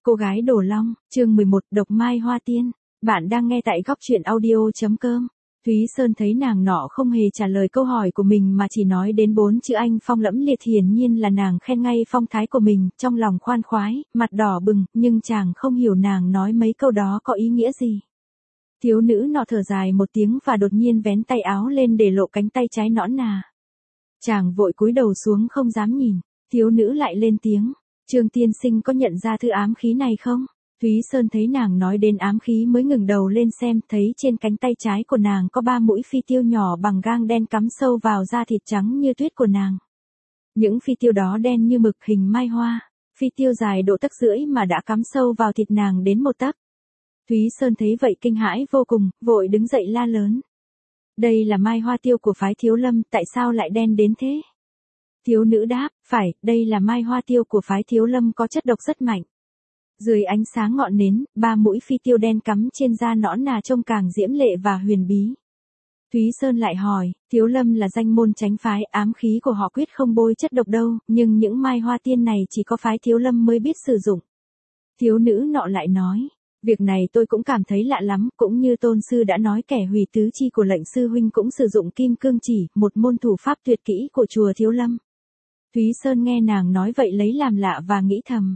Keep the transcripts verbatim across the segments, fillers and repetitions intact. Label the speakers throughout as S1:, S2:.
S1: Cô gái Đồ Long, chương mười một, Độc Mai Hoa Tiên. Bạn đang nghe tại góc truyện audio chấm com. Thúy Sơn thấy nàng nọ không hề trả lời câu hỏi của mình mà chỉ nói đến bốn chữ anh phong lẫm liệt, hiển nhiên là nàng khen ngay phong thái của mình, trong lòng khoan khoái, mặt đỏ bừng, nhưng chàng không hiểu nàng nói mấy câu đó có ý nghĩa gì. Thiếu nữ nọ thở dài một tiếng và đột nhiên vén tay áo lên để lộ cánh tay trái nõn nà. Chàng vội cúi đầu xuống không dám nhìn, thiếu nữ lại lên tiếng. Trương tiên sinh có nhận ra thứ ám khí này không? Thúy Sơn thấy nàng nói đến ám khí mới ngừng đầu lên xem, thấy trên cánh tay trái của nàng có ba mũi phi tiêu nhỏ bằng gang đen cắm sâu vào da thịt trắng như tuyết của nàng. Những phi tiêu đó đen như mực, hình mai hoa, phi tiêu dài độ tấc rưỡi mà đã cắm sâu vào thịt nàng đến một tấc. Thúy Sơn thấy vậy kinh hãi vô cùng, vội đứng dậy la lớn. Đây là mai hoa tiêu của phái Thiếu Lâm, tại sao lại đen đến thế? Thiếu nữ đáp, phải, đây là mai hoa tiêu của phái Thiếu Lâm có chất độc rất mạnh. Dưới ánh sáng ngọn nến, ba mũi phi tiêu đen cắm trên da nõn nà trông càng diễm lệ và huyền bí. Thúy Sơn lại hỏi, Thiếu Lâm là danh môn chánh phái, ám khí của họ quyết không bôi chất độc đâu, nhưng những mai hoa tiên này chỉ có phái Thiếu Lâm mới biết sử dụng. Thiếu nữ nọ lại nói, việc này tôi cũng cảm thấy lạ lắm, cũng như tôn sư đã nói kẻ hủy tứ chi của lệnh sư huynh cũng sử dụng kim cương chỉ, một môn thủ pháp tuyệt kỹ của chùa Thiếu Lâm. Thúy Sơn nghe nàng nói vậy lấy làm lạ và nghĩ thầm.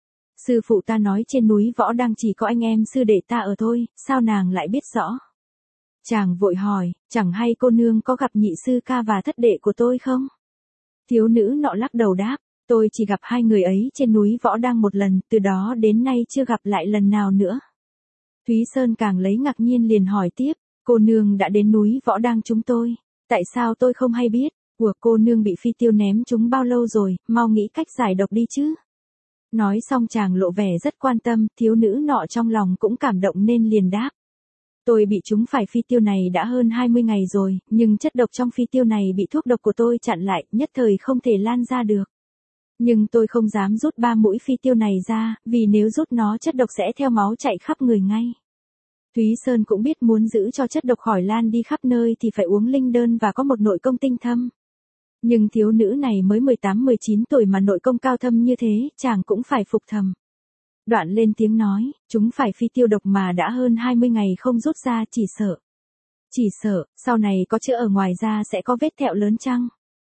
S1: Sư phụ ta nói trên núi Võ Đăng chỉ có anh em sư đệ ta ở thôi, sao nàng lại biết rõ? Chàng vội hỏi, chẳng hay cô nương có gặp nhị sư ca và thất đệ của tôi không? Thiếu nữ nọ lắc đầu đáp, tôi chỉ gặp hai người ấy trên núi Võ Đăng một lần, từ đó đến nay chưa gặp lại lần nào nữa. Thúy Sơn càng lấy ngạc nhiên liền hỏi tiếp, cô nương đã đến núi Võ Đăng chúng tôi, tại sao tôi không hay biết? Của cô nương bị phi tiêu ném chúng bao lâu rồi, mau nghĩ cách giải độc đi chứ. Nói xong chàng lộ vẻ rất quan tâm, thiếu nữ nọ trong lòng cũng cảm động nên liền đáp. Tôi bị trúng phải phi tiêu này đã hơn hai mươi ngày rồi, nhưng chất độc trong phi tiêu này bị thuốc độc của tôi chặn lại, nhất thời không thể lan ra được. Nhưng tôi không dám rút ba mũi phi tiêu này ra, vì nếu rút nó chất độc sẽ theo máu chạy khắp người ngay. Thúy Sơn cũng biết muốn giữ cho chất độc khỏi lan đi khắp nơi thì phải uống linh đơn và có một nội công tinh thâm. Nhưng thiếu nữ này mới mười tám mười chín tuổi mà nội công cao thâm như thế, chàng cũng phải phục thầm. Đoạn lên tiếng nói, chúng phải phi tiêu độc mà đã hơn hai mươi ngày không rút ra, chỉ sợ. Chỉ sợ, sau này có chữa ở ngoài da sẽ có vết thẹo lớn chăng?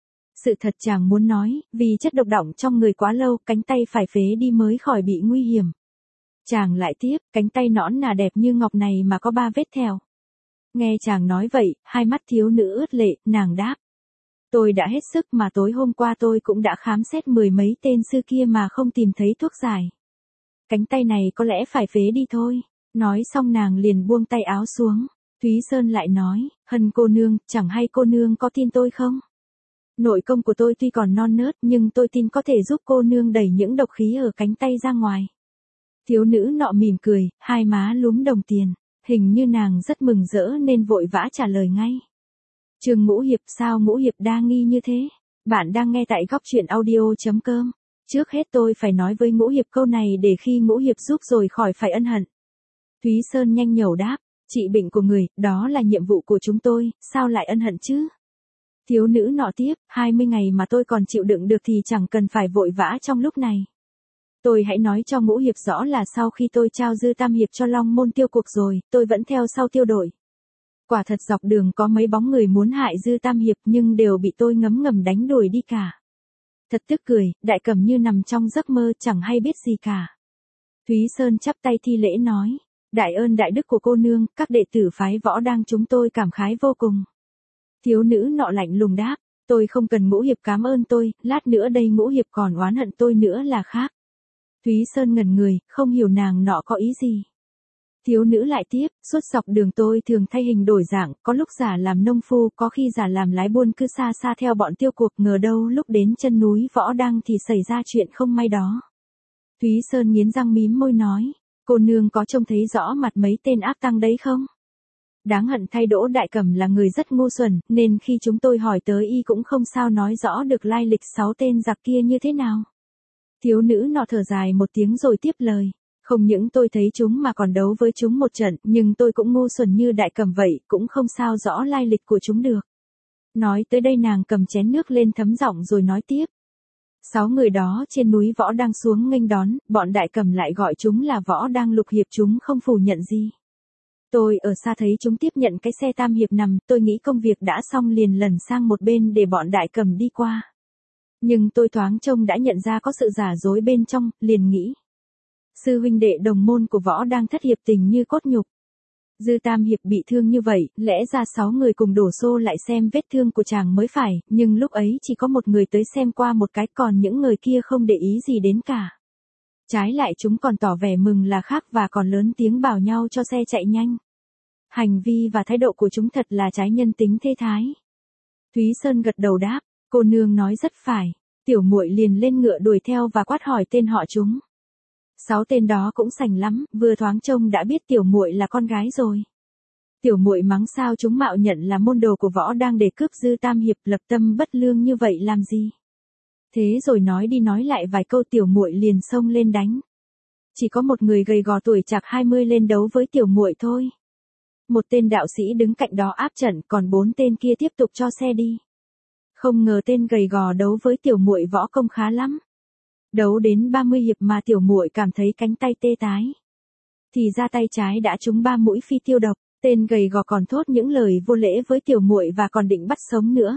S1: Sự thật chàng muốn nói, vì chất độc đọng trong người quá lâu, cánh tay phải phế đi mới khỏi bị nguy hiểm. Chàng lại tiếp, cánh tay nõn nà đẹp như ngọc này mà có ba vết thẹo. Nghe chàng nói vậy, hai mắt thiếu nữ ướt lệ, nàng đáp. Tôi đã hết sức mà tối hôm qua tôi cũng đã khám xét mười mấy tên sư kia mà không tìm thấy thuốc giải. Cánh tay này có lẽ phải phế đi thôi. Nói xong nàng liền buông tay áo xuống. Thúy Sơn lại nói, Hân cô nương, chẳng hay cô nương có tin tôi không? Nội công của tôi tuy còn non nớt nhưng tôi tin có thể giúp cô nương đẩy những độc khí ở cánh tay ra ngoài. Thiếu nữ nọ mỉm cười, hai má lúm đồng tiền. Hình như nàng rất mừng rỡ nên vội vã trả lời ngay. Chương Ngũ Hiệp, sao Ngũ Hiệp đa nghi như thế? Bạn đang nghe tại góc truyện audio chấm com. Trước hết tôi phải nói với Ngũ Hiệp câu này để khi Ngũ Hiệp giúp rồi khỏi phải ân hận. Thúy Sơn nhanh nhẩu đáp, trị bệnh của người, đó là nhiệm vụ của chúng tôi, sao lại ân hận chứ? Thiếu nữ nọ tiếp, hai mươi ngày mà tôi còn chịu đựng được thì chẳng cần phải vội vã trong lúc này. Tôi hãy nói cho Ngũ Hiệp rõ là sau khi tôi trao Dư Tam Hiệp cho Long Môn tiêu cuộc rồi, tôi vẫn theo sau tiêu đổi. Quả thật dọc đường có mấy bóng người muốn hại Dư Tam Hiệp nhưng đều bị tôi ngấm ngầm đánh đuổi đi cả. Thật tức cười, Đại Cẩm như nằm trong giấc mơ chẳng hay biết gì cả. Thúy Sơn chắp tay thi lễ nói, đại ơn đại đức của cô nương, các đệ tử phái Võ Đăng chúng tôi cảm khái vô cùng. Thiếu nữ nọ lạnh lùng đáp, tôi không cần Ngũ Hiệp cảm ơn tôi, lát nữa đây Ngũ Hiệp còn oán hận tôi nữa là khác. Thúy Sơn ngẩn người, không hiểu nàng nọ có ý gì. Thiếu nữ lại tiếp, suốt dọc đường tôi thường thay hình đổi dạng, có lúc giả làm nông phu, có khi giả làm lái buôn cứ xa xa theo bọn tiêu cuộc, ngờ đâu lúc đến chân núi Võ Đăng thì xảy ra chuyện không may đó. Thúy Sơn nghiến răng mím môi nói, cô nương có trông thấy rõ mặt mấy tên áp tăng đấy không? Đáng hận thay Đỗ Đại Cẩm là người rất ngu xuẩn, nên khi chúng tôi hỏi tới y cũng không sao nói rõ được lai lịch sáu tên giặc kia như thế nào. Thiếu nữ nọ thở dài một tiếng rồi tiếp lời. Không những tôi thấy chúng mà còn đấu với chúng một trận, nhưng tôi cũng ngu xuẩn như Đại Cẩm vậy, cũng không sao rõ lai lịch của chúng được. Nói tới đây nàng cầm chén nước lên thấm giọng rồi nói tiếp. Sáu người đó trên núi võ đang xuống nghênh đón, bọn đại cầm lại gọi chúng là võ đang lục hiệp, chúng không phủ nhận gì. Tôi ở xa thấy chúng tiếp nhận cái xe tam hiệp nằm, tôi nghĩ công việc đã xong liền lần sang một bên để bọn đại cầm đi qua. Nhưng tôi thoáng trông đã nhận ra có sự giả dối bên trong, liền nghĩ. Sư huynh đệ đồng môn của võ đang thất hiệp tình như cốt nhục. Dư tam hiệp bị thương như vậy, lẽ ra sáu người cùng đổ xô lại xem vết thương của chàng mới phải, nhưng lúc ấy chỉ có một người tới xem qua một cái, còn những người kia không để ý gì đến cả. Trái lại chúng còn tỏ vẻ mừng là khác và còn lớn tiếng bảo nhau cho xe chạy nhanh. Hành vi và thái độ của chúng thật là trái nhân tính thê thái. Thúy Sơn gật đầu đáp, cô nương nói rất phải. Tiểu muội liền lên ngựa đuổi theo và quát hỏi tên họ chúng. Sáu tên đó cũng sành lắm, vừa thoáng trông đã biết tiểu muội là con gái rồi. Tiểu muội mắng sao chúng mạo nhận là môn đồ của võ đang để cướp Dư tam hiệp, lập tâm bất lương như vậy làm gì. Thế rồi nói đi nói lại vài câu, tiểu muội liền xông lên đánh. Chỉ có một người gầy gò tuổi chạc hai mươi lên đấu với tiểu muội thôi. Một tên đạo sĩ đứng cạnh đó áp trận, còn bốn tên kia tiếp tục cho xe đi. Không ngờ tên gầy gò đấu với tiểu muội võ công khá lắm. Đấu đến ba mươi hiệp mà tiểu muội cảm thấy cánh tay tê tái. Thì ra tay trái đã trúng ba mũi phi tiêu độc, tên gầy gò còn thốt những lời vô lễ với tiểu muội và còn định bắt sống nữa.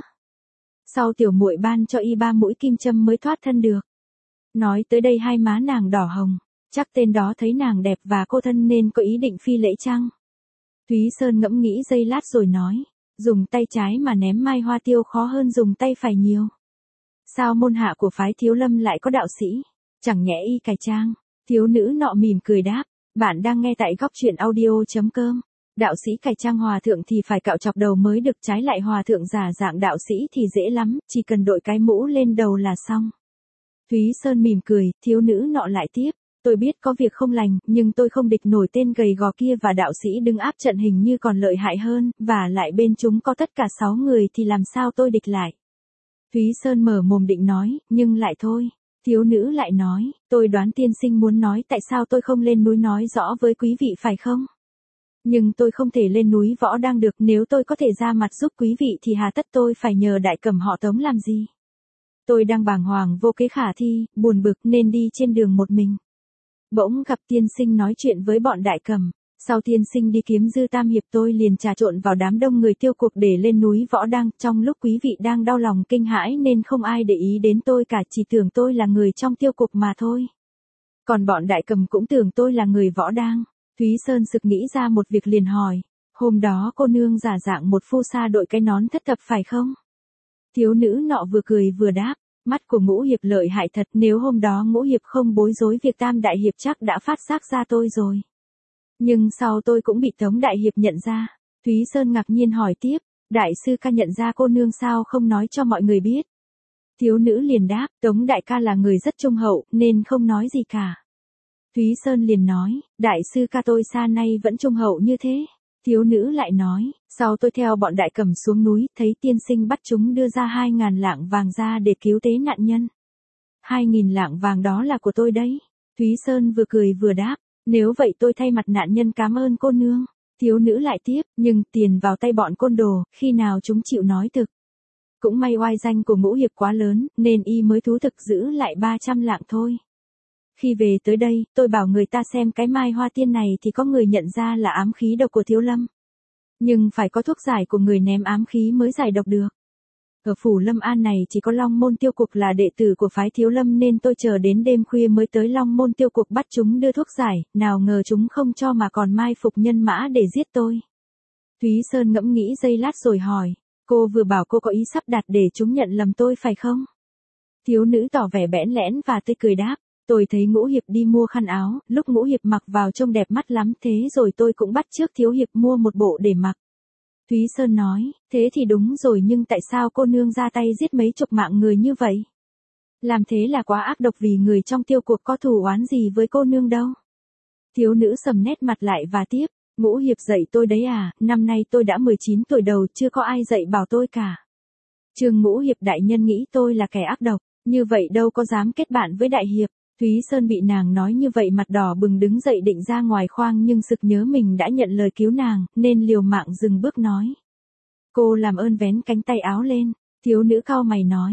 S1: Sau tiểu muội ban cho y ba mũi kim châm mới thoát thân được. Nói tới đây hai má nàng đỏ hồng, chắc tên đó thấy nàng đẹp và cô thân nên có ý định phi lễ chăng? Thúy Sơn ngẫm nghĩ giây lát rồi nói, dùng tay trái mà ném mai hoa tiêu khó hơn dùng tay phải nhiều. Sao môn hạ của phái Thiếu Lâm lại có đạo sĩ, chẳng nhẽ y cải trang? Thiếu nữ nọ mỉm cười đáp, bạn đang nghe tại góc truyện audio chấm com. Đạo sĩ cải trang hòa thượng thì phải cạo chọc đầu mới được, trái lại hòa thượng giả dạng đạo sĩ thì dễ lắm, chỉ cần đội cái mũ lên đầu là xong. Thúy Sơn mỉm cười, thiếu nữ nọ lại tiếp, tôi biết có việc không lành, nhưng tôi không địch nổi tên gầy gò kia và đạo sĩ đứng áp trận hình như còn lợi hại hơn, và lại bên chúng có tất cả sáu người thì làm sao tôi địch lại. Thúy Sơn mở mồm định nói, nhưng lại thôi. Thiếu nữ lại nói, tôi đoán tiên sinh muốn nói tại sao tôi không lên núi nói rõ với quý vị phải không? Nhưng tôi không thể lên núi võ đang được, nếu tôi có thể ra mặt giúp quý vị thì hà tất tôi phải nhờ đại cầm họ Tống làm gì? Tôi đang bàng hoàng vô kế khả thi, buồn bực nên đi trên đường một mình. Bỗng gặp tiên sinh nói chuyện với bọn đại cầm, sau tiên sinh đi kiếm Dư tam hiệp tôi liền trà trộn vào đám đông người tiêu cuộc để lên núi võ đang, trong lúc quý vị đang đau lòng kinh hãi nên không ai để ý đến tôi cả, chỉ tưởng tôi là người trong tiêu cục mà thôi. Còn bọn đại cầm cũng tưởng tôi là người võ đang. Thúy Sơn sực nghĩ ra một việc liền hỏi, hôm đó cô nương giả dạng một phu sa đội cái nón thất thập phải không? Thiếu nữ nọ vừa cười vừa đáp, mắt của Ngũ hiệp lợi hại thật, nếu hôm đó Ngũ hiệp không bối rối việc Tam đại hiệp chắc đã phát giác ra tôi rồi. Nhưng sau tôi cũng bị Tống đại hiệp nhận ra. Thúy Sơn ngạc nhiên hỏi tiếp, đại sư ca nhận ra cô nương sao không nói cho mọi người biết? Thiếu nữ liền đáp, Tống đại ca là người rất trung hậu nên không nói gì cả. Thúy Sơn liền nói, đại sư ca tôi xa nay vẫn trung hậu như thế. Thiếu nữ lại nói, sau tôi theo bọn đại cầm xuống núi, thấy tiên sinh bắt chúng đưa ra hai ngàn lạng vàng ra để cứu tế nạn nhân. Hai nghìn lạng vàng đó là của tôi đấy. Thúy Sơn vừa cười vừa đáp, nếu vậy tôi thay mặt nạn nhân cảm ơn cô nương. Thiếu nữ lại tiếp, nhưng tiền vào tay bọn côn đồ, khi nào chúng chịu nói thực. Cũng may oai danh của Ngũ hiệp quá lớn, nên y mới thú thực giữ lại ba trăm lạng thôi. Khi về tới đây, tôi bảo người ta xem cái mai hoa tiên này thì có người nhận ra là ám khí độc của Thiếu Lâm. Nhưng phải có thuốc giải của người ném ám khí mới giải độc được. Ở phủ Lâm An này chỉ có Long Môn Tiêu Cục là đệ tử của phái Thiếu Lâm nên tôi chờ đến đêm khuya mới tới Long Môn Tiêu Cục bắt chúng đưa thuốc giải, nào ngờ chúng không cho mà còn mai phục nhân mã để giết tôi. Thúy Sơn ngẫm nghĩ giây lát rồi hỏi, cô vừa bảo cô có ý sắp đặt để chúng nhận lầm tôi phải không? Thiếu nữ tỏ vẻ bẽn lẽn và tươi cười đáp, tôi thấy Ngũ hiệp đi mua khăn áo, lúc Ngũ hiệp mặc vào trông đẹp mắt lắm, thế rồi tôi cũng bắt chước Thiếu hiệp mua một bộ để mặc. Thúy Sơn nói, thế thì đúng rồi, nhưng tại sao cô nương ra tay giết mấy chục mạng người như vậy? Làm thế là quá ác độc, vì người trong tiêu cuộc có thù oán gì với cô nương đâu. Thiếu nữ sầm nét mặt lại và tiếp, Ngũ hiệp dạy tôi đấy à, năm nay tôi đã mười chín tuổi đầu, chưa có ai dạy bảo tôi cả. Trương Ngũ hiệp đại nhân nghĩ tôi là kẻ ác độc, như vậy đâu có dám kết bạn với đại hiệp. Thúy Sơn bị nàng nói như vậy mặt đỏ bừng, đứng dậy định ra ngoài khoang nhưng sực nhớ mình đã nhận lời cứu nàng, nên liều mạng dừng bước nói. Cô làm ơn vén cánh tay áo lên. Thiếu nữ cau mày nói,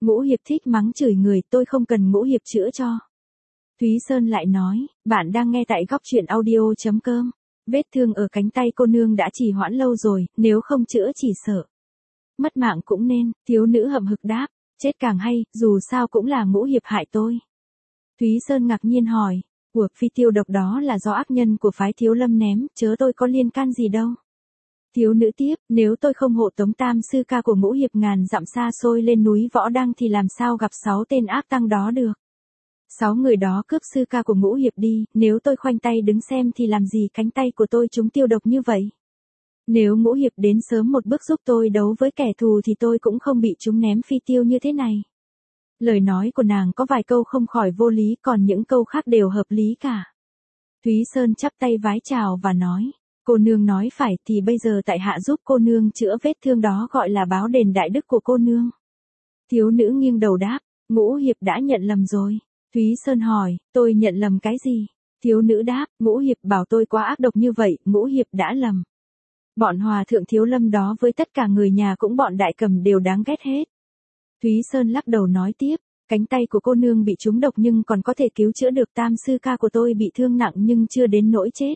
S1: Ngũ Hiệp thích mắng chửi người, tôi không cần Ngũ Hiệp chữa cho. Thúy Sơn lại nói, bạn đang nghe tại góc truyện audio.com. Vết thương ở cánh tay cô nương đã trì hoãn lâu rồi, nếu không chữa chỉ sợ mất mạng cũng nên. Thiếu nữ hậm hực đáp, chết càng hay, dù sao cũng là Ngũ Hiệp hại tôi. Thúy Sơn ngạc nhiên hỏi, của phi tiêu độc đó là do ác nhân của phái Thiếu Lâm ném, chớ tôi có liên can gì đâu. Thiếu nữ tiếp, nếu tôi không hộ tống tam sư ca của Ngũ Hiệp ngàn dặm xa xôi lên núi Võ Đăng thì làm sao gặp sáu tên ác tăng đó được. Sáu người đó cướp sư ca của Ngũ Hiệp đi, nếu tôi khoanh tay đứng xem thì làm gì cánh tay của tôi trúng tiêu độc như vậy. Nếu Ngũ Hiệp đến sớm một bước giúp tôi đấu với kẻ thù thì tôi cũng không bị chúng ném phi tiêu như thế này. Lời nói của nàng có vài câu không khỏi vô lý, còn những câu khác đều hợp lý cả. Thúy Sơn chắp tay vái chào và nói, cô nương nói phải, thì bây giờ tại hạ giúp cô nương chữa vết thương đó gọi là báo đền đại đức của cô nương. Thiếu nữ nghiêng đầu đáp, Ngũ Hiệp đã nhận lầm rồi. Thúy Sơn hỏi, tôi nhận lầm cái gì? Thiếu nữ đáp, Ngũ Hiệp bảo tôi quá ác độc như vậy, Ngũ Hiệp đã lầm. Bọn hòa thượng Thiếu Lâm đó với tất cả người nhà cũng bọn đại cầm đều đáng ghét hết. Thúy Sơn lắc đầu nói tiếp, cánh tay của cô nương bị trúng độc nhưng còn có thể cứu chữa được, tam sư ca của tôi bị thương nặng nhưng chưa đến nỗi chết.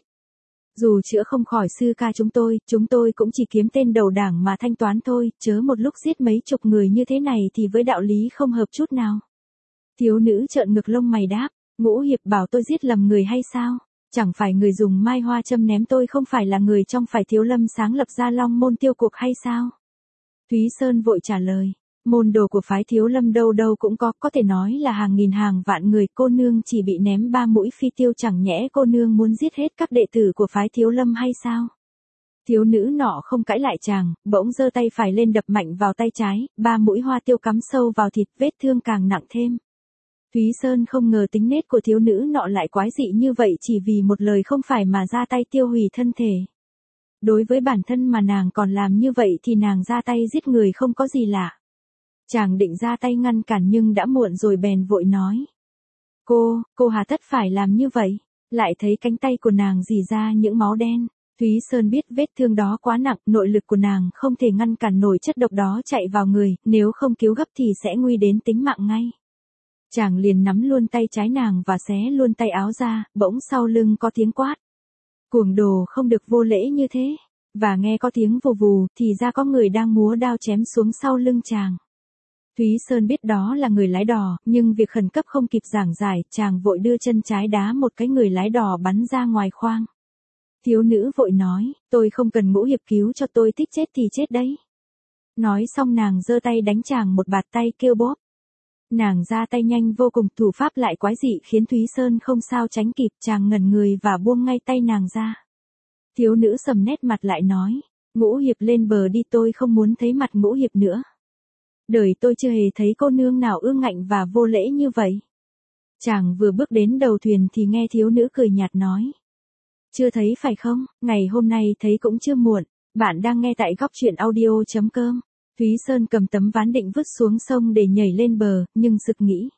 S1: Dù chữa không khỏi sư ca chúng tôi, chúng tôi cũng chỉ kiếm tên đầu đảng mà thanh toán thôi, chớ một lúc giết mấy chục người như thế này thì với đạo lý không hợp chút nào. Thiếu nữ trợn ngực lông mày đáp, Ngũ Hiệp bảo tôi giết lầm người hay sao? Chẳng phải người dùng mai hoa châm ném tôi không phải là người trong phải Thiếu Lâm sáng lập ra Long Môn tiêu cuộc hay sao? Thúy Sơn vội trả lời, môn đồ của phái Thiếu Lâm đâu đâu cũng có, có thể nói là hàng nghìn hàng vạn người, cô nương chỉ bị ném ba mũi phi tiêu, chẳng nhẽ cô nương muốn giết hết các đệ tử của phái Thiếu Lâm hay sao? Thiếu nữ nọ không cãi lại chàng, bỗng giơ tay phải lên đập mạnh vào tay trái, ba mũi hoa tiêu cắm sâu vào thịt, vết thương càng nặng thêm. Thúy Sơn không ngờ tính nết của thiếu nữ nọ lại quái dị như vậy, chỉ vì một lời không phải mà ra tay tiêu hủy thân thể. Đối với bản thân mà nàng còn làm như vậy thì nàng ra tay giết người không có gì lạ. Chàng định ra tay ngăn cản nhưng đã muộn rồi, bèn vội nói. Cô, cô hà tất phải làm như vậy, lại thấy cánh tay của nàng rỉ ra những máu đen. Thúy Sơn biết vết thương đó quá nặng, nội lực của nàng không thể ngăn cản nổi chất độc đó chạy vào người, nếu không cứu gấp thì sẽ nguy đến tính mạng ngay. Chàng liền nắm luôn tay trái nàng và xé luôn tay áo ra, bỗng sau lưng có tiếng quát. Cuồng đồ, không được vô lễ như thế. Và nghe có tiếng vù vù, thì ra có người đang múa đao chém xuống sau lưng chàng. Thúy Sơn biết đó là người lái đò, nhưng việc khẩn cấp không kịp giảng giải, chàng vội đưa chân trái đá một cái, người lái đò bắn ra ngoài khoang. Thiếu nữ vội nói, tôi không cần Ngũ Hiệp cứu cho, tôi thích chết thì chết đấy. Nói xong nàng giơ tay đánh chàng một bạt tay kêu bóp. Nàng ra tay nhanh vô cùng, thủ pháp lại quái dị khiến Thúy Sơn không sao tránh kịp, chàng ngẩn người và buông ngay tay nàng ra. Thiếu nữ sầm nét mặt lại nói, Ngũ Hiệp lên bờ đi, tôi không muốn thấy mặt Ngũ Hiệp nữa. Đời tôi chưa hề thấy cô nương nào ương ngạnh và vô lễ như vậy. Chàng vừa bước đến đầu thuyền thì nghe thiếu nữ cười nhạt nói. Chưa thấy phải không, ngày hôm nay thấy cũng chưa muộn, bạn đang nghe tại góc truyện audio.com. Thúy Sơn cầm tấm ván định vứt xuống sông để nhảy lên bờ, nhưng sực nghĩ.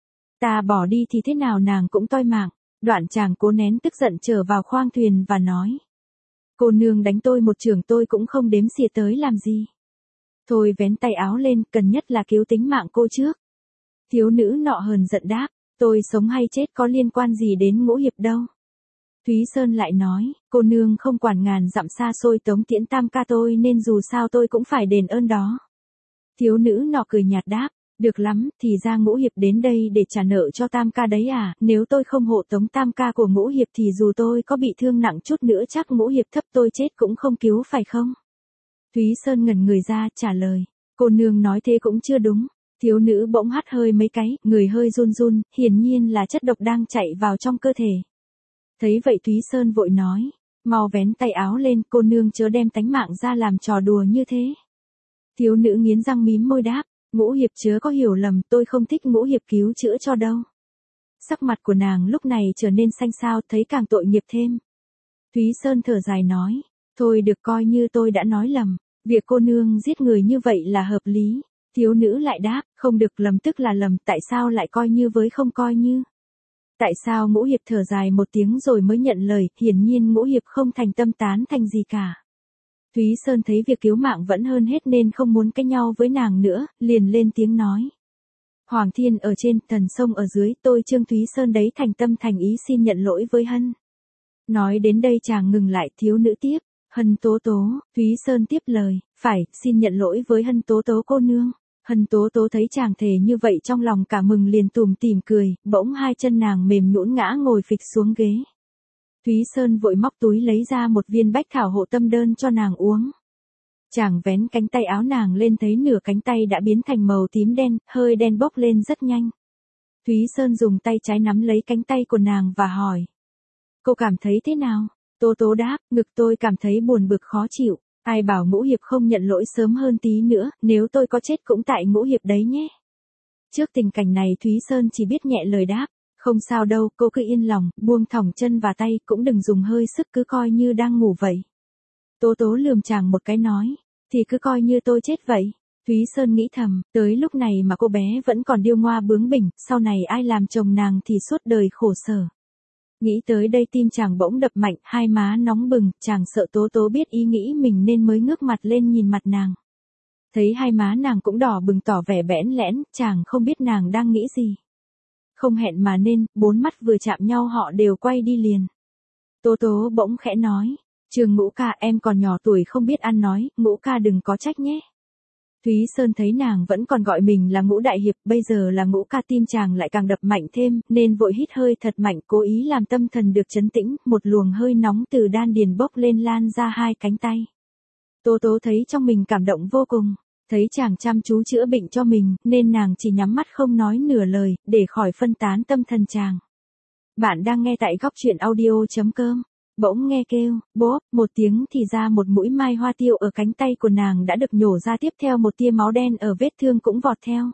S1: Ta bỏ đi thì thế nào nàng cũng toi mạng, đoạn chàng cố nén tức giận trở vào khoang thuyền và nói. Cô nương đánh tôi một chưởng tôi cũng không đếm xỉa tới làm gì. Thôi vén tay áo lên, cần nhất là cứu tính mạng cô trước. Thiếu nữ nọ hờn giận đáp, tôi sống hay chết có liên quan gì đến Ngũ Hiệp đâu. Thúy Sơn lại nói, cô nương không quản ngàn dặm xa xôi tống tiễn tam ca tôi nên dù sao tôi cũng phải đền ơn đó. Thiếu nữ nọ cười nhạt đáp, được lắm, thì ra Ngũ Hiệp đến đây để trả nợ cho tam ca đấy à, nếu tôi không hộ tống tam ca của Ngũ Hiệp thì dù tôi có bị thương nặng chút nữa chắc Ngũ Hiệp thấp tôi chết cũng không cứu phải không? Thúy Sơn ngẩn người ra trả lời, cô nương nói thế cũng chưa đúng. Thiếu nữ bỗng hắt hơi mấy cái, người hơi run run, hiển nhiên là chất độc đang chạy vào trong cơ thể. Thấy vậy Thúy Sơn vội nói, mau vén tay áo lên, cô nương chớ đem tánh mạng ra làm trò đùa như thế. Thiếu nữ nghiến răng mím môi đáp, Ngũ Hiệp chớ có hiểu lầm, tôi không thích Ngũ Hiệp cứu chữa cho đâu. Sắc mặt của nàng lúc này trở nên xanh xao, thấy càng tội nghiệp thêm. Thúy Sơn thở dài nói, thôi được, coi như tôi đã nói lầm, việc cô nương giết người như vậy là hợp lý. Thiếu nữ lại đáp, không được, lầm tức là lầm, tại sao lại coi như với không coi như? Tại sao? Ngũ Hiệp thở dài một tiếng rồi mới nhận lời, hiển nhiên Ngũ Hiệp không thành tâm tán thành gì cả. Thúy Sơn thấy việc cứu mạng vẫn hơn hết nên không muốn cãi nhau với nàng nữa, liền lên tiếng nói. Hoàng thiên ở trên, thần sông ở dưới, tôi Trương Thúy Sơn đấy thành tâm thành ý xin nhận lỗi với Hân. Nói đến đây chàng ngừng lại, thiếu nữ tiếp, Hân Tố Tố, Thúy Sơn tiếp lời, phải, xin nhận lỗi với Hân Tố Tố cô nương. Hân Tố Tố thấy chàng thề như vậy trong lòng cả mừng liền tủm tỉm cười, bỗng hai chân nàng mềm nhũn ngã ngồi phịch xuống ghế. Thúy Sơn vội móc túi lấy ra một viên bách thảo hộ tâm đơn cho nàng uống. Chàng vén cánh tay áo nàng lên thấy nửa cánh tay đã biến thành màu tím đen, hơi đen bốc lên rất nhanh. Thúy Sơn dùng tay trái nắm lấy cánh tay của nàng và hỏi. Cô cảm thấy thế nào? Tố Tố đáp, ngực tôi cảm thấy buồn bực khó chịu. Ai bảo Ngũ Hiệp không nhận lỗi sớm hơn tí nữa, nếu tôi có chết cũng tại Ngũ Hiệp đấy nhé. Trước tình cảnh này Thúy Sơn chỉ biết nhẹ lời đáp. Không sao đâu, cô cứ yên lòng, buông thõng chân và tay, cũng đừng dùng hơi sức, cứ coi như đang ngủ vậy. Tố Tố lườm chàng một cái nói, thì cứ coi như tôi chết vậy. Thúy Sơn nghĩ thầm, tới lúc này mà cô bé vẫn còn điêu ngoa bướng bỉnh, sau này ai làm chồng nàng thì suốt đời khổ sở. Nghĩ tới đây tim chàng bỗng đập mạnh, hai má nóng bừng, chàng sợ Tố Tố biết ý nghĩ mình nên mới ngước mặt lên nhìn mặt nàng. Thấy hai má nàng cũng đỏ bừng tỏ vẻ bẽn lẽn, chàng không biết nàng đang nghĩ gì. Không hẹn mà nên, bốn mắt vừa chạm nhau họ đều quay đi liền. Tố Tố bỗng khẽ nói, Trường Ngũ ca, em còn nhỏ tuổi không biết ăn nói, Ngũ ca đừng có trách nhé. Thúy Sơn thấy nàng vẫn còn gọi mình là Ngũ đại hiệp, bây giờ là Ngũ ca, tim chàng lại càng đập mạnh thêm, nên vội hít hơi thật mạnh, cố ý làm tâm thần được trấn tĩnh, một luồng hơi nóng từ đan điền bốc lên lan ra hai cánh tay. Tố Tố thấy trong mình cảm động vô cùng. Thấy chàng chăm chú chữa bệnh cho mình, nên nàng chỉ nhắm mắt không nói nửa lời, để khỏi phân tán tâm thần chàng. Bạn đang nghe tại góc truyện audio chấm com. Bỗng nghe kêu, bốp, một tiếng thì ra một mũi mai hoa tiêu ở cánh tay của nàng đã được nhổ ra, tiếp theo một tia máu đen ở vết thương cũng vọt theo.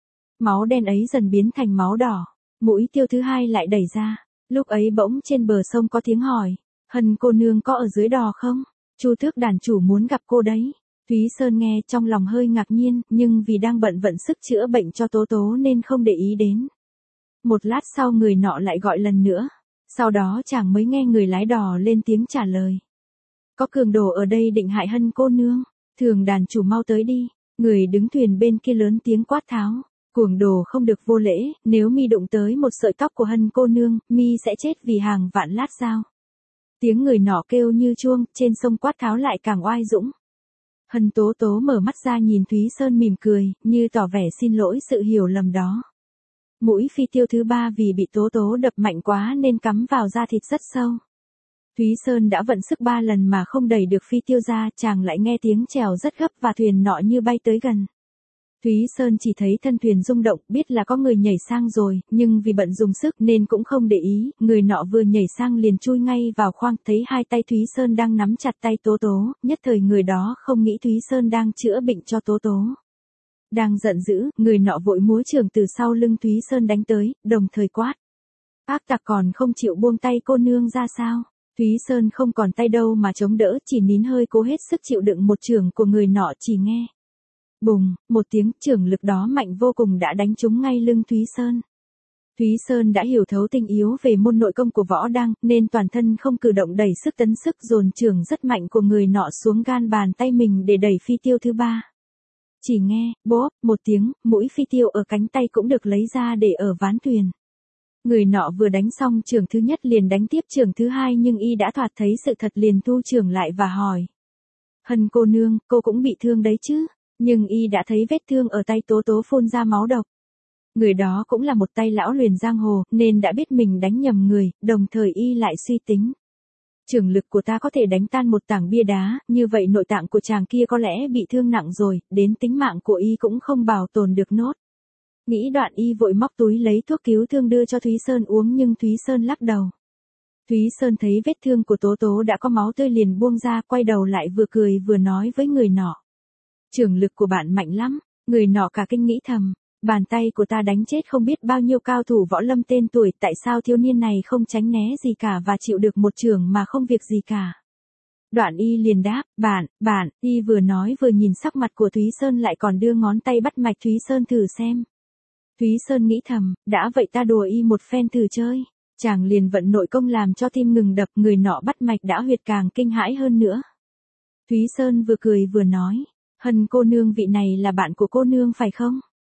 S1: Máu đen ấy dần biến thành máu đỏ, mũi tiêu thứ hai lại đẩy ra. Lúc ấy bỗng trên bờ sông có tiếng hỏi, Hân cô nương có ở dưới đò không? Chu Thước đàn chủ muốn gặp cô đấy. Thúy Sơn nghe trong lòng hơi ngạc nhiên, nhưng vì đang bận vận sức chữa bệnh cho Tố Tố nên không để ý đến. Một lát sau người nọ lại gọi lần nữa. Sau đó chàng mới nghe người lái đò lên tiếng trả lời. Có cường đồ ở đây định hại Hân cô nương. Thường đàn chủ mau tới đi. Người đứng thuyền bên kia lớn tiếng quát tháo. Cuồng đồ không được vô lễ, nếu mi đụng tới một sợi tóc của Hân cô nương, mi sẽ chết vì hàng vạn lát sao. Tiếng người nọ kêu như chuông, trên sông quát tháo lại càng oai dũng. Hân Tố Tố mở mắt ra nhìn Thúy Sơn mỉm cười, như tỏ vẻ xin lỗi sự hiểu lầm đó. Mũi phi tiêu thứ ba vì bị Tố Tố đập mạnh quá nên cắm vào da thịt rất sâu. Thúy Sơn đã vận sức ba lần mà không đẩy được phi tiêu ra, chàng lại nghe tiếng chèo rất gấp và thuyền nọ như bay tới gần. Thúy Sơn chỉ thấy thân thuyền rung động, biết là có người nhảy sang rồi, nhưng vì bận dùng sức nên cũng không để ý, người nọ vừa nhảy sang liền chui ngay vào khoang, thấy hai tay Thúy Sơn đang nắm chặt tay Tố Tố, nhất thời người đó không nghĩ Thúy Sơn đang chữa bệnh cho Tố Tố. Đang giận dữ, người nọ vội múa trường từ sau lưng Thúy Sơn đánh tới, đồng thời quát. Ác tặc còn không chịu buông tay cô nương ra sao? Thúy Sơn không còn tay đâu mà chống đỡ, chỉ nín hơi cố hết sức chịu đựng một chưởng của người nọ, chỉ nghe. Bùng, một tiếng, chưởng lực đó mạnh vô cùng đã đánh trúng ngay lưng Thúy Sơn. Thúy Sơn đã hiểu thấu tinh yếu về môn nội công của võ đăng, nên toàn thân không cử động, đẩy sức tấn sức dồn chưởng rất mạnh của người nọ xuống gan bàn tay mình để đẩy phi tiêu thứ ba. Chỉ nghe, bốp, một tiếng, mũi phi tiêu ở cánh tay cũng được lấy ra để ở ván thuyền. Người nọ vừa đánh xong chưởng thứ nhất liền đánh tiếp chưởng thứ hai, nhưng y đã thoạt thấy sự thật liền thu chưởng lại và hỏi. Hân cô nương, cô cũng bị thương đấy chứ? Nhưng y đã thấy vết thương ở tay Tố Tố phun ra máu độc. Người đó cũng là một tay lão luyện giang hồ, nên đã biết mình đánh nhầm người, đồng thời y lại suy tính. Chưởng lực của ta có thể đánh tan một tảng bia đá, như vậy nội tạng của chàng kia có lẽ bị thương nặng rồi, đến tính mạng của y cũng không bảo tồn được nốt. Nghĩ đoạn y vội móc túi lấy thuốc cứu thương đưa cho Thúy Sơn uống, nhưng Thúy Sơn lắc đầu. Thúy Sơn thấy vết thương của Tố Tố đã có máu tươi liền buông ra, quay đầu lại vừa cười vừa nói với người nọ. Chưởng lực của bạn mạnh lắm. Người nọ cả kinh nghĩ thầm, bàn tay của ta đánh chết không biết bao nhiêu cao thủ võ lâm tên tuổi, tại sao thiếu niên này không tránh né gì cả và chịu được một chưởng mà không việc gì cả. Đoạn y liền đáp, bạn, bạn, y vừa nói vừa nhìn sắc mặt của Thúy Sơn lại còn đưa ngón tay bắt mạch Thúy Sơn thử xem. Thúy Sơn nghĩ thầm, đã vậy ta đùa y một phen thử chơi. Chàng liền vận nội công làm cho tim ngừng đập, người nọ bắt mạch đã huyệt càng kinh hãi hơn nữa. Thúy Sơn vừa cười vừa nói. Hân cô nương, vị này là bạn của cô nương phải không?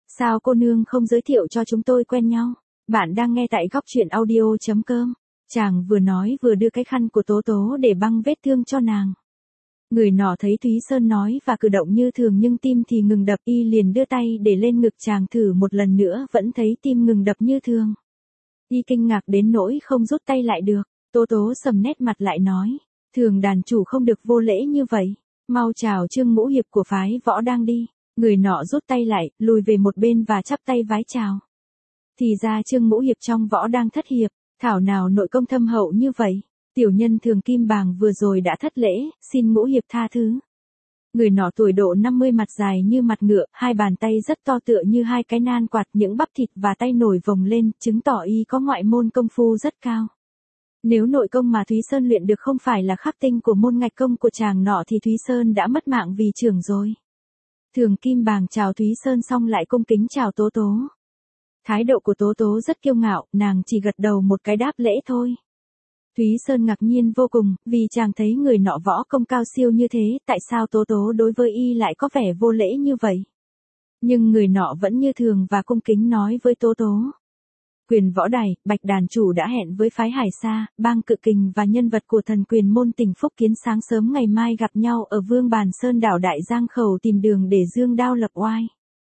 S1: Sao cô nương không giới thiệu cho chúng tôi quen nhau? Bạn đang nghe tại góc chuyện audio.com. Chàng vừa nói vừa đưa cái khăn của Tố Tố để băng vết thương cho nàng. Người nọ thấy Thúy Sơn nói và cử động như thường nhưng tim thì ngừng đập, y liền đưa tay để lên ngực chàng thử một lần nữa vẫn thấy tim ngừng đập như thường. Y kinh ngạc đến nỗi không rút tay lại được. Tố Tố sầm nét mặt lại nói, thường đàn chủ không được vô lễ như vậy, mau chào Trương Ngũ Hiệp của phái Võ đang đi. Người nọ rút tay lại, lùi về một bên và chắp tay vái chào. Thì ra Trương Ngũ Hiệp trong Võ đang thất hiệp, thảo nào nội công thâm hậu như vậy. Tiểu nhân Thường Kim Bàng vừa rồi đã thất lễ, xin Ngũ Hiệp tha thứ. Người nọ tuổi độ năm mươi, mặt dài như mặt ngựa, hai bàn tay rất to tựa như hai cái nan quạt, những bắp thịt và tay nổi vòng lên, chứng tỏ y có ngoại môn công phu rất cao. Nếu nội công mà Thúy Sơn luyện được không phải là khắc tinh của môn ngạch công của chàng nọ thì Thúy Sơn đã mất mạng vì chưởng rồi. Thường Kim Bàng chào Thúy Sơn xong lại cung kính chào Tố Tố. Thái độ của Tố Tố rất kiêu ngạo, nàng chỉ gật đầu một cái đáp lễ thôi. Thúy Sơn ngạc nhiên vô cùng, vì chàng thấy người nọ võ công cao siêu như thế, tại sao Tố Tố đối với y lại có vẻ vô lễ như vậy? Nhưng người nọ vẫn như thường và cung kính nói với Tố Tố. Quyền Võ Đài, Bạch đàn chủ đã hẹn với phái Hải Sa, Bang Cự Kình và nhân vật của thần quyền môn tỉnh Phúc Kiến sáng sớm ngày mai gặp nhau ở Vương Bàn Sơn đảo Đại Giang Khẩu tìm đường để dương đao lập oai.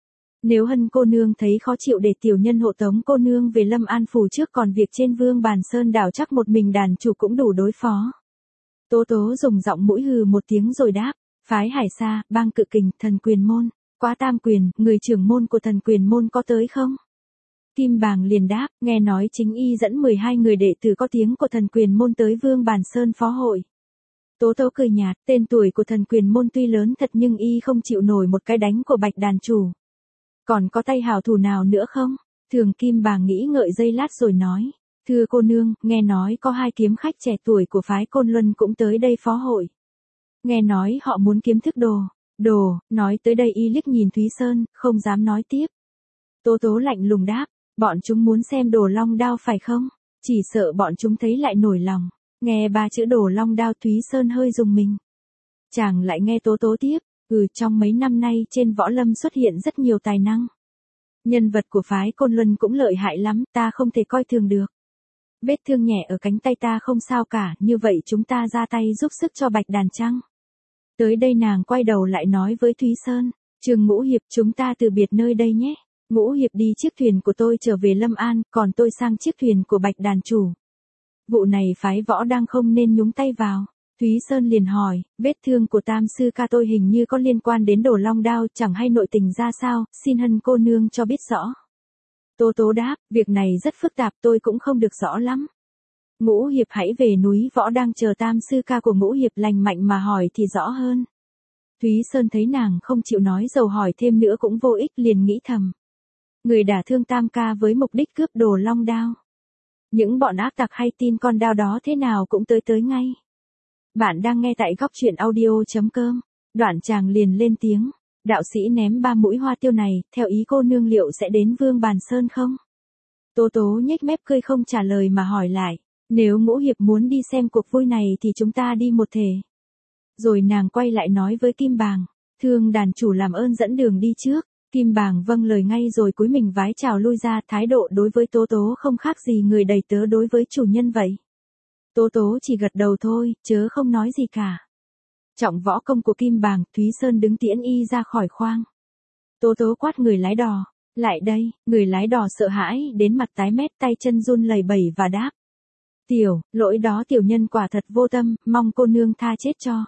S1: Nếu Hân cô nương thấy khó chịu để tiểu nhân hộ tống cô nương về Lâm An phủ trước, còn việc trên Vương Bàn Sơn đảo chắc một mình đàn chủ cũng đủ đối phó. Tố Tố dùng giọng mũi hừ một tiếng rồi đáp, phái Hải Sa, Bang Cự Kình, thần quyền môn, Quá Tam Quyền, người trưởng môn của thần quyền môn có tới không? Kim Bàng liền đáp, nghe nói chính y dẫn mười hai người đệ tử có tiếng của thần quyền môn tới Vương Bàn Sơn phó hội. Tố Tố cười nhạt, tên tuổi của thần quyền môn tuy lớn thật nhưng y không chịu nổi một cái đánh của Bạch đàn chủ. Còn có tay hảo thủ nào nữa không? Thường Kim Bàng nghĩ ngợi giây lát rồi nói, thưa cô nương, nghe nói có hai kiếm khách trẻ tuổi của phái Côn Luân cũng tới đây phó hội. Nghe nói họ muốn kiếm thức đồ. Đồ, nói tới đây y liếc nhìn Thúy Sơn, không dám nói tiếp. Tố Tố lạnh lùng đáp, bọn chúng muốn xem Đồ Long Đao phải không? Chỉ sợ bọn chúng thấy lại nổi lòng. Nghe ba chữ Đồ Long Đao Thúy Sơn hơi rùng mình. Chàng lại nghe Tố Tố tiếp, ừ trong mấy năm nay trên võ lâm xuất hiện rất nhiều tài năng. Nhân vật của phái Côn Luân cũng lợi hại lắm, ta không thể coi thường được. Vết thương nhẹ ở cánh tay ta không sao cả, như vậy chúng ta ra tay giúp sức cho Bạch đàn chăng? Tới đây nàng quay đầu lại nói với Thúy Sơn, Trương Ngũ Hiệp chúng ta từ biệt nơi đây nhé. Ngũ Hiệp đi chiếc thuyền của tôi trở về Lâm An, còn tôi sang chiếc thuyền của Bạch đàn chủ. Vụ này phái Võ đang không nên nhúng tay vào. Thúy Sơn liền hỏi, vết thương của Tam sư ca tôi hình như có liên quan đến Đồ Long Đao, chẳng hay nội tình ra sao, xin Hân cô nương cho biết rõ. Tố Tố đáp, việc này rất phức tạp tôi cũng không được rõ lắm. Ngũ Hiệp hãy về núi Võ đang chờ Tam sư ca của Ngũ Hiệp lành mạnh mà hỏi thì rõ hơn. Thúy Sơn thấy nàng không chịu nói dầu hỏi thêm nữa cũng vô ích liền nghĩ thầm. Người đả thương Tam ca với mục đích cướp Đồ Long Đao. Những bọn ác tặc hay tin con đao đó thế nào cũng tới tới ngay. Bạn đang nghe tại góc chuyện audio.com. Đoạn chàng liền lên tiếng. Đạo sĩ ném ba mũi hoa tiêu này, theo ý cô nương liệu sẽ đến Vương Bàn Sơn không? Tố Tố nhếch mép cười không trả lời mà hỏi lại. Nếu Ngũ Hiệp muốn đi xem cuộc vui này thì chúng ta đi một thể. Rồi nàng quay lại nói với Kim Bàng. Thương đàn chủ làm ơn dẫn đường đi trước. Kim Bàng vâng lời ngay rồi cúi mình vái chào lui ra, thái độ đối với Tố Tố không khác gì người đầy tớ đối với chủ nhân vậy. Tố Tố chỉ gật đầu thôi, chớ không nói gì cả. Trọng võ công của Kim Bàng, Thúy Sơn đứng tiễn y ra khỏi khoang. Tố Tố quát người lái đò, lại đây, người lái đò sợ hãi, đến mặt tái mét tay chân run lẩy bẩy và đáp. Tiểu, lỗi đó tiểu nhân quả thật vô tâm, mong cô nương tha chết cho.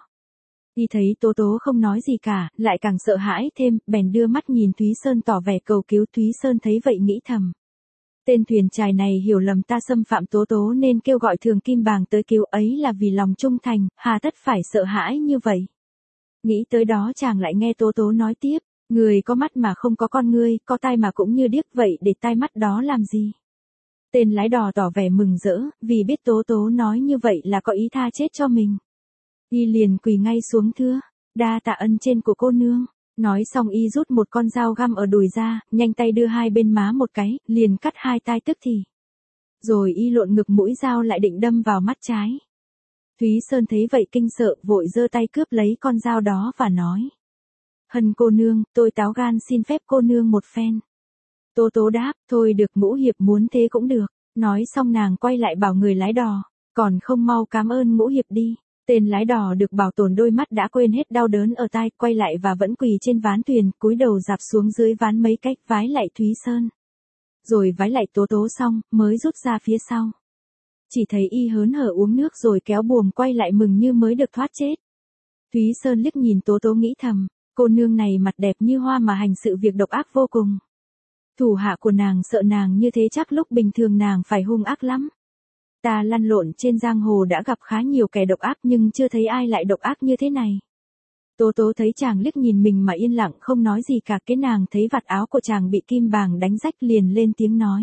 S1: Y thấy Tố Tố không nói gì cả, lại càng sợ hãi thêm, bèn đưa mắt nhìn Thúy Sơn tỏ vẻ cầu cứu. Thúy Sơn thấy vậy nghĩ thầm. Tên thuyền chài này hiểu lầm ta xâm phạm Tố Tố nên kêu gọi Thường Kim Bàng tới cứu, ấy là vì lòng trung thành, hà tất phải sợ hãi như vậy. Nghĩ tới đó chàng lại nghe Tố Tố nói tiếp, người có mắt mà không có con ngươi, có tai mà cũng như điếc vậy, để tai mắt đó làm gì? Tên lái đò tỏ vẻ mừng rỡ, vì biết Tố Tố nói như vậy là có ý tha chết cho mình. Y liền quỳ ngay xuống thưa, đa tạ ân trên của cô nương. Nói xong y rút một con dao găm ở đùi ra, nhanh tay đưa hai bên má một cái, liền cắt hai tai tức thì. Rồi y lộn ngực mũi dao lại định đâm vào mắt trái. Thúy Sơn thấy vậy kinh sợ, vội giơ tay cướp lấy con dao đó và nói. Hân cô nương, tôi táo gan xin phép cô nương một phen. Tố Tố đáp, thôi được Ngũ Hiệp muốn thế cũng được. Nói xong nàng quay lại bảo người lái đò, còn không mau cảm ơn Ngũ Hiệp đi. Tên lái đò được bảo tồn đôi mắt đã quên hết đau đớn ở tai, quay lại và vẫn quỳ trên ván thuyền, cúi đầu dạp xuống dưới ván mấy cách vái lại Thúy Sơn. Rồi vái lại Tố Tố xong, mới rút ra phía sau. Chỉ thấy y hớn hở uống nước rồi kéo buồm quay lại mừng như mới được thoát chết. Thúy Sơn liếc nhìn Tố Tố nghĩ thầm, cô nương này mặt đẹp như hoa mà hành sự việc độc ác vô cùng. Thủ hạ của nàng sợ nàng như thế chắc lúc bình thường nàng phải hung ác lắm. Ta lăn lộn trên giang hồ đã gặp khá nhiều kẻ độc ác nhưng chưa thấy ai lại độc ác như thế này. Tố Tố thấy chàng liếc nhìn mình mà yên lặng không nói gì cả, cái nàng thấy vạt áo của chàng bị kim bàng đánh rách liền lên tiếng nói.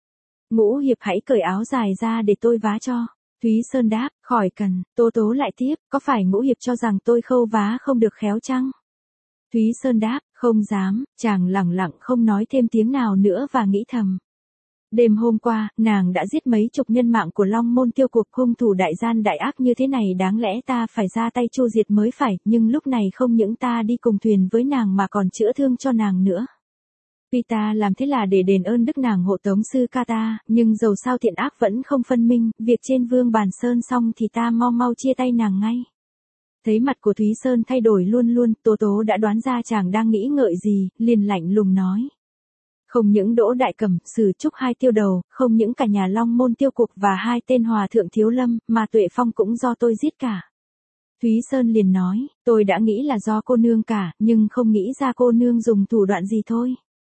S1: Ngũ Hiệp hãy cởi áo dài ra để tôi vá cho. Thúy Sơn đáp, khỏi cần. Tố Tố lại tiếp, có phải Ngũ Hiệp cho rằng tôi khâu vá không được khéo chăng? Thúy Sơn đáp, không dám. Chàng lẳng lặng không nói thêm tiếng nào nữa và nghĩ thầm. Đêm hôm qua, nàng đã giết mấy chục nhân mạng của Long Môn Tiêu Cuộc, hung thủ đại gian đại ác như thế này đáng lẽ ta phải ra tay chu diệt mới phải, nhưng lúc này không những ta đi cùng thuyền với nàng mà còn chữa thương cho nàng nữa. Tuy ta làm thế là để đền ơn đức nàng hộ tống sư ca ta, nhưng dầu sao thiện ác vẫn không phân minh, việc trên Vương Bàn Sơn xong thì ta mau mau chia tay nàng ngay. Thấy mặt của Thúy Sơn thay đổi luôn luôn, Tố Tố đã đoán ra chàng đang nghĩ ngợi gì, liền lạnh lùng nói. Không những Đỗ Đại Cẩm, Sử Trúc hai tiêu đầu, không những cả nhà Long Môn Tiêu Cục và hai tên hòa thượng Thiếu Lâm, mà Tuệ Phong cũng do tôi giết cả. Thúy Sơn liền nói, tôi đã nghĩ là do cô nương cả, nhưng không nghĩ ra cô nương dùng thủ đoạn gì thôi.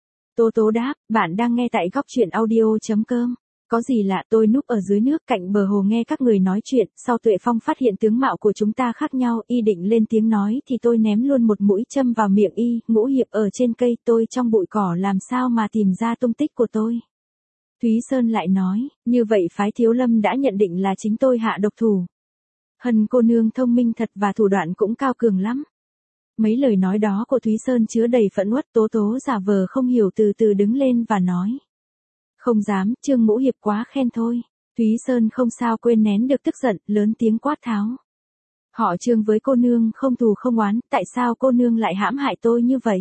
S1: Tố Tố đáp, bạn đang nghe tại góc truyện audio chấm com. Có gì lạ, tôi núp ở dưới nước cạnh bờ hồ nghe các người nói chuyện, sau Tuệ Phong phát hiện tướng mạo của chúng ta khác nhau, y định lên tiếng nói thì tôi ném luôn một mũi châm vào miệng y. Ngũ Hiệp ở trên cây, tôi trong bụi cỏ, làm sao mà tìm ra tung tích của tôi. Thúy Sơn lại nói, như vậy phái Thiếu Lâm đã nhận định là chính tôi hạ độc thủ. Hân cô nương thông minh thật và thủ đoạn cũng cao cường lắm. Mấy lời nói đó của Thúy Sơn chứa đầy phẫn uất. Tố Tố giả vờ không hiểu từ từ đứng lên và nói. Không dám, Trương Ngũ Hiệp quá khen thôi. Thúy Sơn không sao quên nén được tức giận, lớn tiếng quát tháo. Họ Trương với cô nương không thù không oán, tại sao cô nương lại hãm hại tôi như vậy?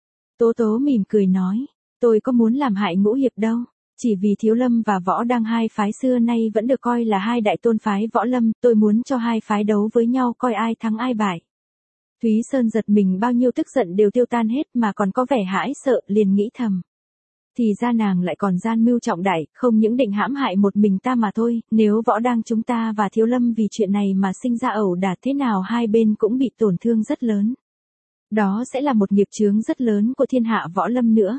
S1: Tố Tố mỉm cười nói, tôi có muốn làm hại Ngũ Hiệp đâu. Chỉ vì Thiếu Lâm và Võ Đăng hai phái xưa nay vẫn được coi là hai đại tôn phái võ lâm, tôi muốn cho hai phái đấu với nhau coi ai thắng ai bại. Thúy Sơn giật mình, bao nhiêu tức giận đều tiêu tan hết mà còn có vẻ hãi sợ, liền nghĩ thầm. Thì ra nàng lại còn gian mưu trọng đại, không những định hãm hại một mình ta mà thôi, nếu Võ Đăng chúng ta và Thiếu Lâm vì chuyện này mà sinh ra ẩu đả thế nào hai bên cũng bị tổn thương rất lớn. Đó sẽ là một nghiệp chướng rất lớn của thiên hạ võ lâm nữa.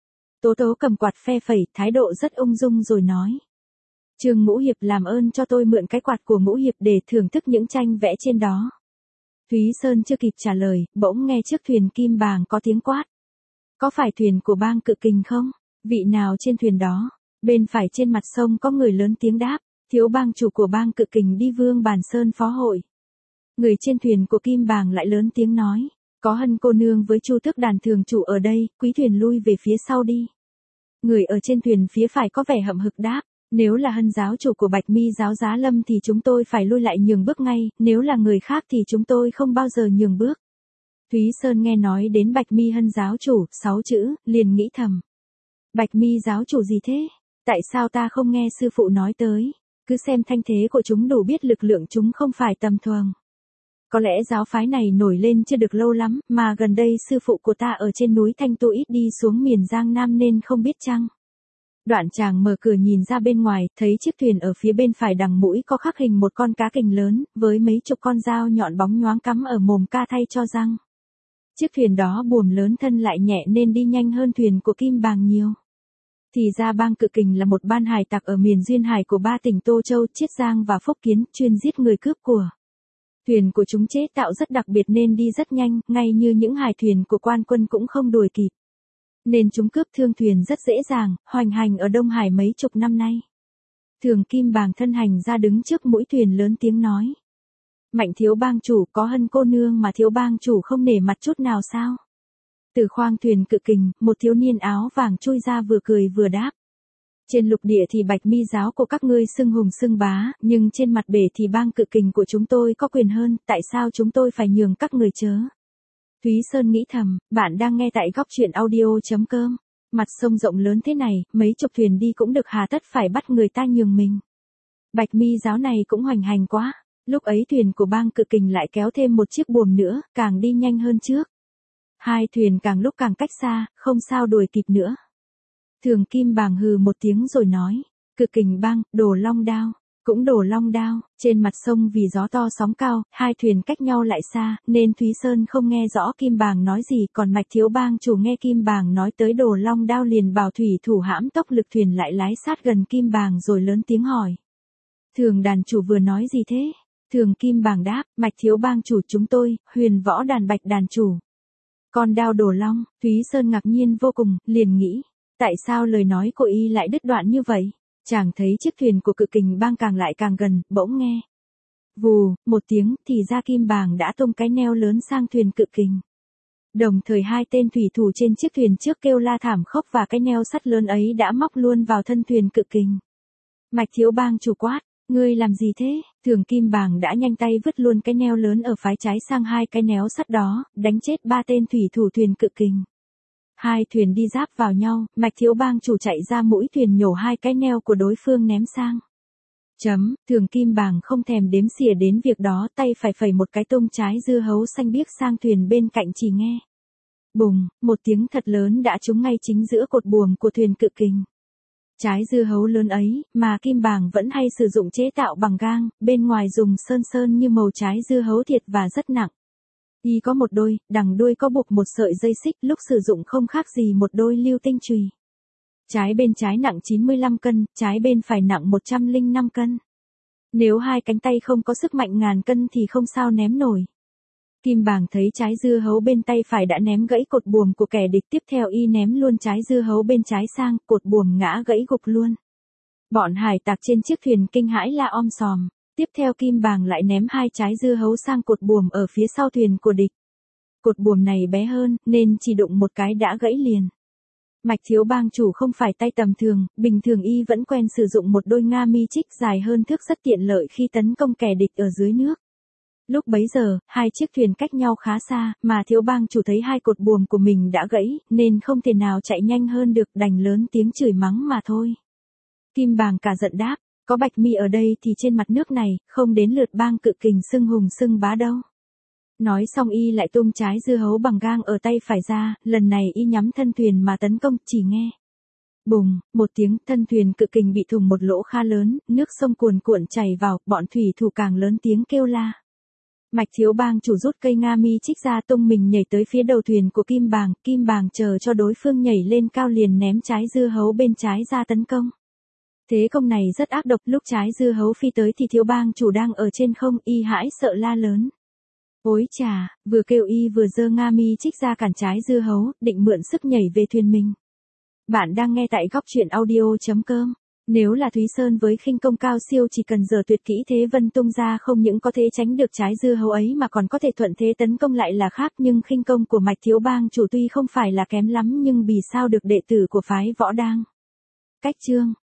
S1: Tố Tố cầm quạt phe phẩy, thái độ rất ung dung rồi nói. Trương Ngũ Hiệp làm ơn cho tôi mượn cái quạt của Ngũ Hiệp để thưởng thức những tranh vẽ trên đó. Thúy Sơn chưa kịp trả lời, bỗng nghe trước thuyền kim bàng có tiếng quát. Có phải thuyền của bang Cự Kình không? Vị nào trên thuyền đó? Bên phải trên mặt sông có người lớn tiếng đáp. Thiếu bang chủ của bang Cự Kình đi Vương Bàn Sơn phó hội. Người trên thuyền của kim bàng lại lớn tiếng nói. Có Hân cô nương với Chu Tước đàn thường chủ ở đây, quý thuyền lui về phía sau đi. Người ở trên thuyền phía phải có vẻ hậm hực đáp. Nếu là Hân giáo chủ của Bạch Mi giáo Giá Lâm thì chúng tôi phải lui lại nhường bước ngay, nếu là người khác thì chúng tôi không bao giờ nhường bước. Thúy Sơn nghe nói đến Bạch Mi Hân giáo chủ, sáu chữ, liền nghĩ thầm. Bạch Mi giáo chủ gì thế? Tại sao ta không nghe sư phụ nói tới? Cứ xem thanh thế của chúng đủ biết lực lượng chúng không phải tầm thường. Có lẽ giáo phái này nổi lên chưa được lâu lắm, mà gần đây sư phụ của ta ở trên núi Thanh Tu ít đi xuống miền Giang Nam nên không biết chăng. Đoạn chàng mở cửa nhìn ra bên ngoài, thấy chiếc thuyền ở phía bên phải đằng mũi có khắc hình một con cá kình lớn, với mấy chục con dao nhọn bóng nhoáng cắm ở mồm ca thay cho răng. Chiếc thuyền đó buồm lớn thân lại nhẹ nên đi nhanh hơn thuyền của kim bàng nhiều. Thì ra bang Cự Kình là một ban hải tặc ở miền duyên hải của ba tỉnh Tô Châu, Chiết Giang và Phúc Kiến, chuyên giết người cướp của. Thuyền của chúng chế tạo rất đặc biệt nên đi rất nhanh, ngay như những hải thuyền của quan quân cũng không đuổi kịp. Nên chúng cướp thương thuyền rất dễ dàng, hoành hành ở Đông Hải mấy chục năm nay. Thường kim bàng thân hành ra đứng trước mũi thuyền lớn tiếng nói. Mạnh thiếu bang chủ, có Hân cô nương mà thiếu bang chủ không nể mặt chút nào sao? Từ khoang thuyền Cự Kình, một thiếu niên áo vàng chui ra vừa cười vừa đáp. Trên lục địa thì Bạch Mi giáo của các ngươi xưng hùng xưng bá, nhưng trên mặt bể thì bang Cự Kình của chúng tôi có quyền hơn, tại sao chúng tôi phải nhường các người chớ? Thúy Sơn nghĩ thầm, bạn đang nghe tại góc truyện audio chấm com. Mặt sông rộng lớn thế này, mấy chục thuyền đi cũng được hà tất phải bắt người ta nhường mình. Bạch mi giáo này cũng hoành hành quá. Lúc ấy thuyền của bang Cự Kình lại kéo thêm một chiếc buồm nữa, càng đi nhanh hơn trước. Hai thuyền càng lúc càng cách xa, không sao đuổi kịp nữa. Thường Kim Bàng hừ một tiếng rồi nói, Cự Kình bang, Đồ Long Đao, cũng Đồ Long Đao. Trên mặt sông vì gió to sóng cao, hai thuyền cách nhau lại xa, nên Thúy Sơn không nghe rõ Kim Bàng nói gì, còn Mạch Thiếu Bang chủ nghe Kim Bàng nói tới Đồ Long Đao liền bảo thủy thủ hãm tốc lực thuyền lại lái sát gần Kim Bàng rồi lớn tiếng hỏi. Thường đàn chủ vừa nói gì thế? Thường Kim Bàng đáp, Mạch Thiếu Bang chủ chúng tôi, Huyền Võ đàn Bạch đàn chủ. Con đao Đồ Long, Thúy Sơn ngạc nhiên vô cùng, liền nghĩ, tại sao lời nói của y lại đứt đoạn như vậy? Chàng thấy chiếc thuyền của Cự Kình bang càng lại càng gần, bỗng nghe. Vù, một tiếng, thì ra Kim Bàng đã tung cái neo lớn sang thuyền Cự Kình. Đồng thời hai tên thủy thủ trên chiếc thuyền trước kêu la thảm khốc và cái neo sắt lớn ấy đã móc luôn vào thân thuyền Cự Kình. Mạch Thiếu Bang chủ quát, ngươi làm gì thế? Thường Kim Bàng đã nhanh tay vứt luôn cái neo lớn ở phái trái sang hai cái néo sắt đó, đánh chết ba tên thủy thủ thuyền Cự Kình. Hai thuyền đi giáp vào nhau, Mạch Thiếu Bang chủ chạy ra mũi thuyền nhổ hai cái neo của đối phương ném sang. Chấm, Thường Kim Bàng không thèm đếm xỉa đến việc đó, tay phải phẩy một cái tung trái dưa hấu xanh biếc sang thuyền bên cạnh chỉ nghe. Bùng, một tiếng thật lớn đã trúng ngay chính giữa cột buồm của thuyền Cự Kình. Trái dưa hấu lớn ấy, mà Kim Bàng vẫn hay sử dụng chế tạo bằng gang, bên ngoài dùng sơn sơn như màu trái dưa hấu thiệt và rất nặng. Y có một đôi, đằng đuôi có buộc một sợi dây xích, lúc sử dụng không khác gì một đôi lưu tinh chùy. Trái bên trái nặng chín mươi lăm cân, trái bên phải nặng một trăm lẻ năm cân. Nếu hai cánh tay không có sức mạnh ngàn cân thì không sao ném nổi. Kim Bàng thấy trái dưa hấu bên tay phải đã ném gãy cột buồm của kẻ địch, tiếp theo y ném luôn trái dưa hấu bên trái sang, cột buồm ngã gãy gục luôn. Bọn hải tặc trên chiếc thuyền kinh hãi la om sòm. Tiếp theo Kim Bàng lại ném hai trái dưa hấu sang cột buồm ở phía sau thuyền của địch. Cột buồm này bé hơn, nên chỉ đụng một cái đã gãy liền. Mạch Thiếu Bang chủ không phải tay tầm thường, bình thường y vẫn quen sử dụng một đôi nga mi trích dài hơn thước rất tiện lợi khi tấn công kẻ địch ở dưới nước. Lúc bấy giờ, hai chiếc thuyền cách nhau khá xa, mà Thiếu Bang chủ thấy hai cột buồm của mình đã gãy, nên không thể nào chạy nhanh hơn được, đành lớn tiếng chửi mắng mà thôi. Kim Bàng cả giận đáp, có Bạch mi ở đây thì trên mặt nước này, không đến lượt bang Cự Kình xưng hùng xưng bá đâu. Nói xong y lại tung trái dưa hấu bằng gang ở tay phải ra, lần này y nhắm thân thuyền mà tấn công, chỉ nghe. Bùng, một tiếng, thân thuyền Cự Kình bị thủng một lỗ khá lớn, nước sông cuồn cuộn chảy vào, bọn thủy thủ càng lớn tiếng kêu la. Mạch Thiếu Bang chủ rút cây nga mi trích ra tung mình nhảy tới phía đầu thuyền của Kim Bàng, Kim Bàng chờ cho đối phương nhảy lên cao liền ném trái dưa hấu bên trái ra tấn công. Thế công này rất ác độc, lúc trái dưa hấu phi tới thì Thiếu Bang chủ đang ở trên không, y hãi sợ la lớn. Ôi chà, vừa kêu y vừa giơ nga mi trích ra cản trái dưa hấu, định mượn sức nhảy về thuyền mình. Bạn đang nghe tại góc truyện audio chấm com. Nếu là Thúy Sơn với khinh công cao siêu chỉ cần giờ tuyệt kỹ thế vân tung ra không những có thể tránh được trái dưa hấu ấy mà còn có thể thuận thế tấn công lại là khác, nhưng khinh công của Mạch Thiếu Bang chủ tuy không phải là kém lắm nhưng vì sao được đệ tử của phái Võ đang. Cách chương